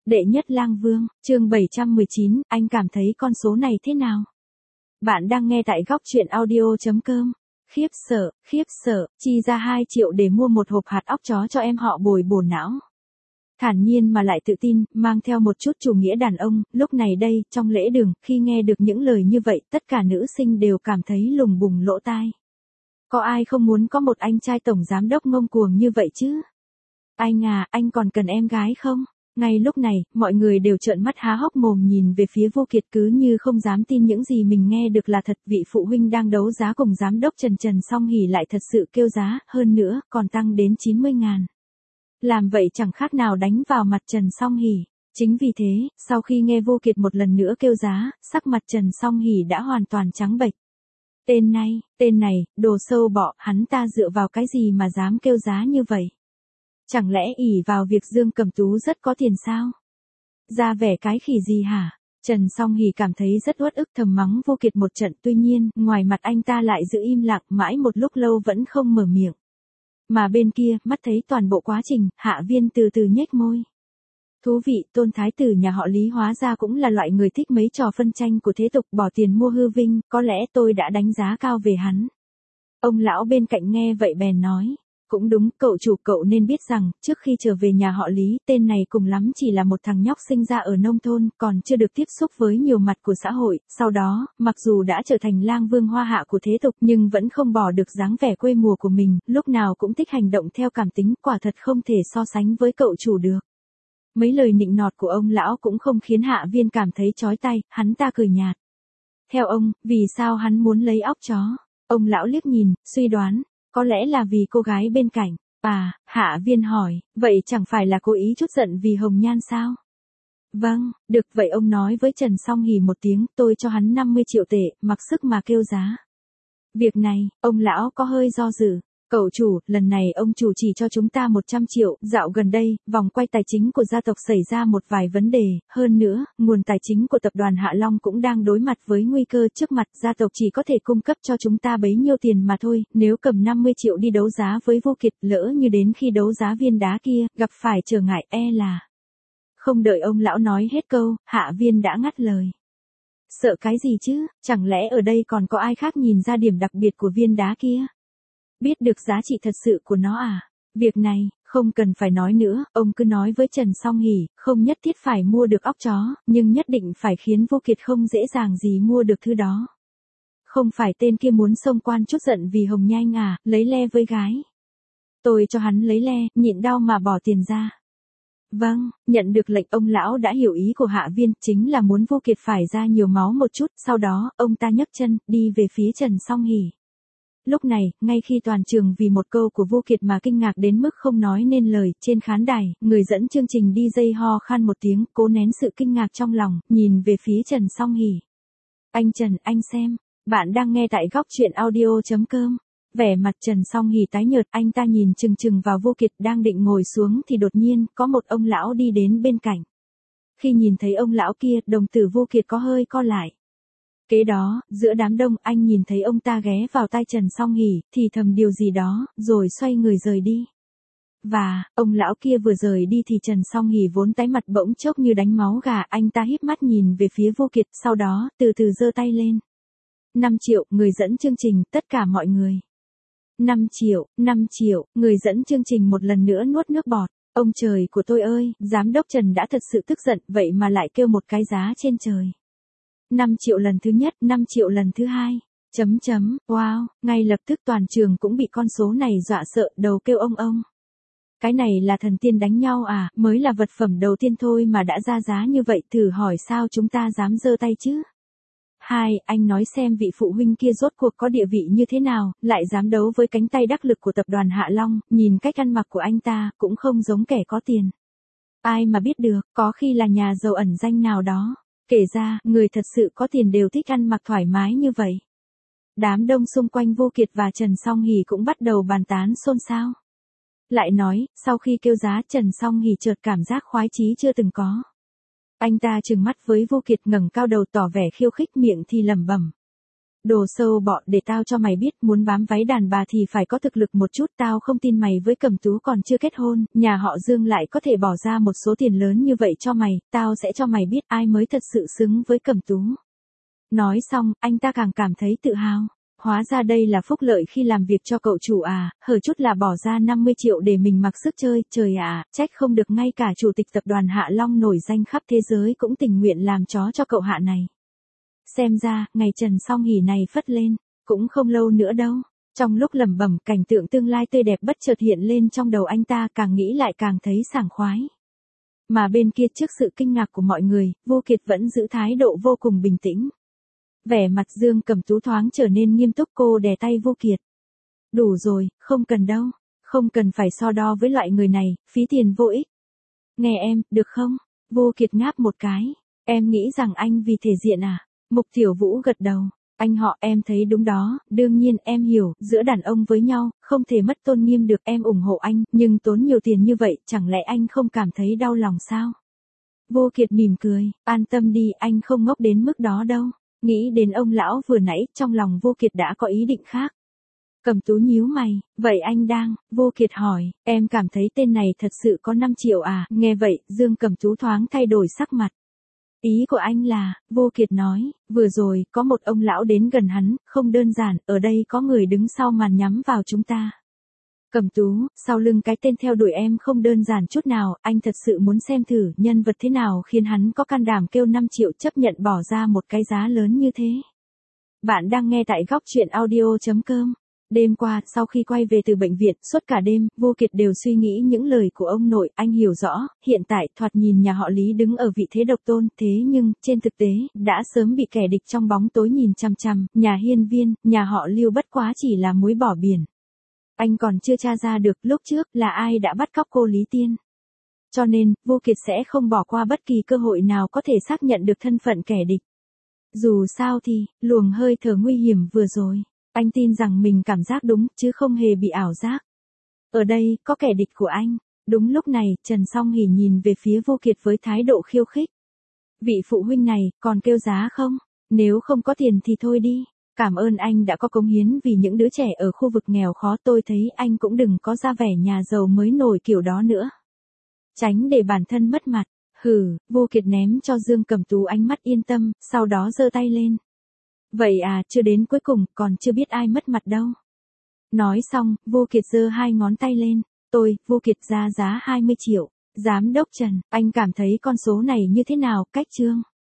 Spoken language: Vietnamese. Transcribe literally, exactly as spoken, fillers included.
Đệ nhất lang vương, chương bảy trăm mười chín, anh cảm thấy con số này thế nào? Bạn đang nghe tại góc truyện audio chấm com. Khiếp sợ, khiếp sợ, chi ra hai triệu để mua một hộp hạt óc chó cho em họ bồi bổ não. Thản nhiên mà lại tự tin, mang theo một chút chủ nghĩa đàn ông, lúc này đây, trong lễ đường, khi nghe được những lời như vậy, tất cả nữ sinh đều cảm thấy lùng bùng lỗ tai. Có ai không muốn có một anh trai tổng giám đốc ngông cuồng như vậy chứ? Anh à, anh còn cần em gái không? Ngay lúc này, mọi người đều trợn mắt há hốc mồm nhìn về phía Vô Kiệt cứ như không dám tin những gì mình nghe được là thật. Vị phụ huynh đang đấu giá cùng giám đốc Trần Trần Song Hỷ lại thật sự kêu giá, hơn nữa, còn tăng đến chín mươi ngàn. Làm vậy chẳng khác nào đánh vào mặt Trần Song Hỷ. Chính vì thế, sau khi nghe Vô Kiệt một lần nữa kêu giá, sắc mặt Trần Song Hỷ đã hoàn toàn trắng bệch. Tên này, tên này, đồ sâu bọ, hắn ta dựa vào cái gì mà dám kêu giá như vậy? Chẳng lẽ ỷ vào việc Dương Cẩm Tú rất có tiền sao? Ra vẻ cái khỉ gì hả? Trần Song Hỷ cảm thấy rất uất ức, thầm mắng Vô Kiệt một trận, tuy nhiên, ngoài mặt anh ta lại giữ im lặng mãi một lúc lâu vẫn không mở miệng. Mà bên kia, mắt thấy toàn bộ quá trình, Hạ Viên từ từ nhếch môi. Thú vị, Tôn Thái tử nhà họ Lý hóa ra cũng là loại người thích mấy trò phân tranh của thế tục, bỏ tiền mua hư vinh, có lẽ tôi đã đánh giá cao về hắn. Ông lão bên cạnh nghe vậy bèn nói. Cũng đúng, cậu chủ, cậu nên biết rằng, trước khi trở về nhà họ Lý, tên này cùng lắm chỉ là một thằng nhóc sinh ra ở nông thôn, còn chưa được tiếp xúc với nhiều mặt của xã hội, sau đó, mặc dù đã trở thành lang vương hoa hạ của thế tục nhưng vẫn không bỏ được dáng vẻ quê mùa của mình, lúc nào cũng thích hành động theo cảm tính, quả thật không thể so sánh với cậu chủ được. Mấy lời nịnh nọt của ông lão cũng không khiến Hạ Viên cảm thấy chói tai, hắn ta cười nhạt. Theo ông, vì sao hắn muốn lấy óc chó? Ông lão liếc nhìn, suy đoán. Có lẽ là vì cô gái bên cạnh. À, Hạ Viên hỏi, vậy chẳng phải là cố ý chút giận vì Hồng Nhan sao? Vâng, được, vậy ông nói với Trần Song Hỷ một tiếng, tôi cho hắn năm mươi triệu tệ, mặc sức mà kêu giá. Việc này, ông lão có hơi do dự. Cậu chủ, lần này ông chủ chỉ cho chúng ta một trăm triệu, dạo gần đây, vòng quay tài chính của gia tộc xảy ra một vài vấn đề, hơn nữa, nguồn tài chính của tập đoàn Hạ Long cũng đang đối mặt với nguy cơ, trước mặt gia tộc chỉ có thể cung cấp cho chúng ta bấy nhiêu tiền mà thôi, nếu cầm năm mươi triệu đi đấu giá với Vô Kiệt, lỡ như đến khi đấu giá viên đá kia, gặp phải trở ngại e là. Không đợi ông lão nói hết câu, Hạ Viên đã ngắt lời. Sợ cái gì chứ, chẳng lẽ ở đây còn có ai khác nhìn ra điểm đặc biệt của viên đá kia? Biết được giá trị thật sự của nó à? Việc này, không cần phải nói nữa, ông cứ nói với Trần Song Hỷ, không nhất thiết phải mua được óc chó, nhưng nhất định phải khiến Vô Kiệt không dễ dàng gì mua được thứ đó. Không phải tên kia muốn xông quan chút giận vì Hồng Nhan à, lấy le với gái. Tôi cho hắn lấy le, nhịn đau mà bỏ tiền ra. Vâng, nhận được lệnh, ông lão đã hiểu ý của Hạ Viên, chính là muốn Vô Kiệt phải ra nhiều máu một chút, sau đó, ông ta nhấc chân, đi về phía Trần Song Hỷ. Lúc này, ngay khi toàn trường vì một câu của Vô Kiệt mà kinh ngạc đến mức không nói nên lời, trên khán đài, người dẫn chương trình đi dây ho khan một tiếng, cố nén sự kinh ngạc trong lòng, nhìn về phía Trần Song Hỷ. Anh Trần, anh xem, bạn đang nghe tại góc truyện audio chấm com. Vẻ mặt Trần Song Hỷ tái nhợt, anh ta nhìn chừng chừng vào Vô Kiệt đang định ngồi xuống thì đột nhiên, có một ông lão đi đến bên cạnh. Khi nhìn thấy ông lão kia, đồng tử Vô Kiệt có hơi co lại. Kế đó, giữa đám đông, anh nhìn thấy ông ta ghé vào tai Trần Song Hỷ, thì thầm điều gì đó, rồi xoay người rời đi. Và, ông lão kia vừa rời đi thì Trần Song Hỷ vốn tái mặt bỗng chốc như đánh máu gà, anh ta híp mắt nhìn về phía Vô Kiệt, sau đó, từ từ giơ tay lên. năm triệu, người dẫn chương trình, tất cả mọi người. năm triệu, năm triệu, người dẫn chương trình một lần nữa nuốt nước bọt. Ông trời của tôi ơi, giám đốc Trần đã thật sự tức giận, vậy mà lại kêu một cái giá trên trời. năm triệu lần thứ nhất, năm triệu lần thứ hai. Chấm chấm, wow, ngay lập tức toàn trường cũng bị con số này dọa sợ, đầu kêu ông ông. Cái này là thần tiên đánh nhau à, mới là vật phẩm đầu tiên thôi mà đã ra giá như vậy, thử hỏi sao chúng ta dám giơ tay chứ? Hai, anh nói xem vị phụ huynh kia rốt cuộc có địa vị như thế nào, lại dám đấu với cánh tay đắc lực của tập đoàn Hạ Long, nhìn cách ăn mặc của anh ta, cũng không giống kẻ có tiền. Ai mà biết được, có khi là nhà giàu ẩn danh nào đó. Kể ra, người thật sự có tiền đều thích ăn mặc thoải mái như vậy. Đám đông xung quanh Vô Kiệt và Trần Song Hỷ cũng bắt đầu bàn tán xôn xao. Lại nói, sau khi kêu giá, Trần Song Hỷ chợt cảm giác khoái chí chưa từng có. Anh ta trừng mắt với Vô Kiệt, ngẩng cao đầu tỏ vẻ khiêu khích, miệng thì lẩm bẩm. Đồ sâu bọ, để tao cho mày biết, muốn bám váy đàn bà thì phải có thực lực một chút, tao không tin mày với Cẩm Tú còn chưa kết hôn, nhà họ Dương lại có thể bỏ ra một số tiền lớn như vậy cho mày, tao sẽ cho mày biết ai mới thật sự xứng với Cẩm Tú. Nói xong, anh ta càng cảm thấy tự hào. Hóa ra đây là phúc lợi khi làm việc cho cậu chủ à, hở chút là bỏ ra năm mươi triệu để mình mặc sức chơi, trời ạ, trách không được ngay cả chủ tịch tập đoàn Hạ Long nổi danh khắp thế giới cũng tình nguyện làm chó cho cậu Hạ này. Xem ra, ngày Trần Song Hỷ này phất lên, cũng không lâu nữa đâu. Trong lúc lẩm bẩm, cảnh tượng tương lai tươi đẹp bất chợt hiện lên trong đầu anh ta, càng nghĩ lại càng thấy sảng khoái. Mà bên kia, trước sự kinh ngạc của mọi người, Vô Kiệt vẫn giữ thái độ vô cùng bình tĩnh. Vẻ mặt Dương Cẩm Tú thoáng trở nên nghiêm túc, cô đè tay Vô Kiệt. Đủ rồi, không cần đâu, không cần phải so đo với loại người này, phí tiền vô ích. Nghe em, được không? Vô Kiệt ngáp một cái. Em nghĩ rằng anh vì thể diện à? Mục Tiểu Vũ gật đầu. Anh họ, em thấy đúng đó, đương nhiên em hiểu, giữa đàn ông với nhau, không thể mất tôn nghiêm được, em ủng hộ anh, nhưng tốn nhiều tiền như vậy, chẳng lẽ anh không cảm thấy đau lòng sao? Vô Kiệt mỉm cười, an tâm đi, anh không ngốc đến mức đó đâu. Nghĩ đến ông lão vừa nãy, trong lòng Vô Kiệt đã có ý định khác. Cẩm Tú nhíu mày, vậy anh đang, Vô Kiệt hỏi, em cảm thấy tên này thật sự có năm triệu à, nghe vậy, Dương Cẩm Tú thoáng thay đổi sắc mặt. Ý của anh là, Vô Kiệt nói, vừa rồi, có một ông lão đến gần hắn, không đơn giản, ở đây có người đứng sau màn nhắm vào chúng ta. Cẩm Tú, sau lưng cái tên theo đuổi em không đơn giản chút nào, anh thật sự muốn xem thử nhân vật thế nào khiến hắn có can đảm kêu năm triệu chấp nhận bỏ ra một cái giá lớn như thế. Bạn đang nghe tại góc truyện audio chấm com. Đêm qua, sau khi quay về từ bệnh viện, suốt cả đêm, Vô Kiệt đều suy nghĩ những lời của ông nội, anh hiểu rõ, hiện tại, thoạt nhìn nhà họ Lý đứng ở vị thế độc tôn, thế nhưng, trên thực tế, đã sớm bị kẻ địch trong bóng tối nhìn chằm chằm, nhà Hiên Viên, nhà họ Lưu bất quá chỉ là muối bỏ biển. Anh còn chưa tra ra được lúc trước là ai đã bắt cóc cô Lý Tiên. Cho nên, Vô Kiệt sẽ không bỏ qua bất kỳ cơ hội nào có thể xác nhận được thân phận kẻ địch. Dù sao thì, luồng hơi thở nguy hiểm vừa rồi, anh tin rằng mình cảm giác đúng, chứ không hề bị ảo giác. Ở đây, có kẻ địch của anh. Đúng lúc này, Trần Song Hỷ nhìn về phía Vô Kiệt với thái độ khiêu khích. Vị phụ huynh này, còn kêu giá không? Nếu không có tiền thì thôi đi. Cảm ơn anh đã có cống hiến vì những đứa trẻ ở khu vực nghèo khó, tôi thấy anh cũng đừng có ra vẻ nhà giàu mới nổi kiểu đó nữa. Tránh để bản thân mất mặt. Hừ, Vô Kiệt ném cho Dương Cẩm Tú ánh mắt yên tâm, sau đó giơ tay lên. Vậy à, chưa đến cuối cùng, còn chưa biết ai mất mặt đâu. Nói xong, Vô Kiệt giơ hai ngón tay lên. Tôi, Vô Kiệt ra giá hai mươi triệu. Giám đốc Trần, anh cảm thấy con số này như thế nào, cách chương?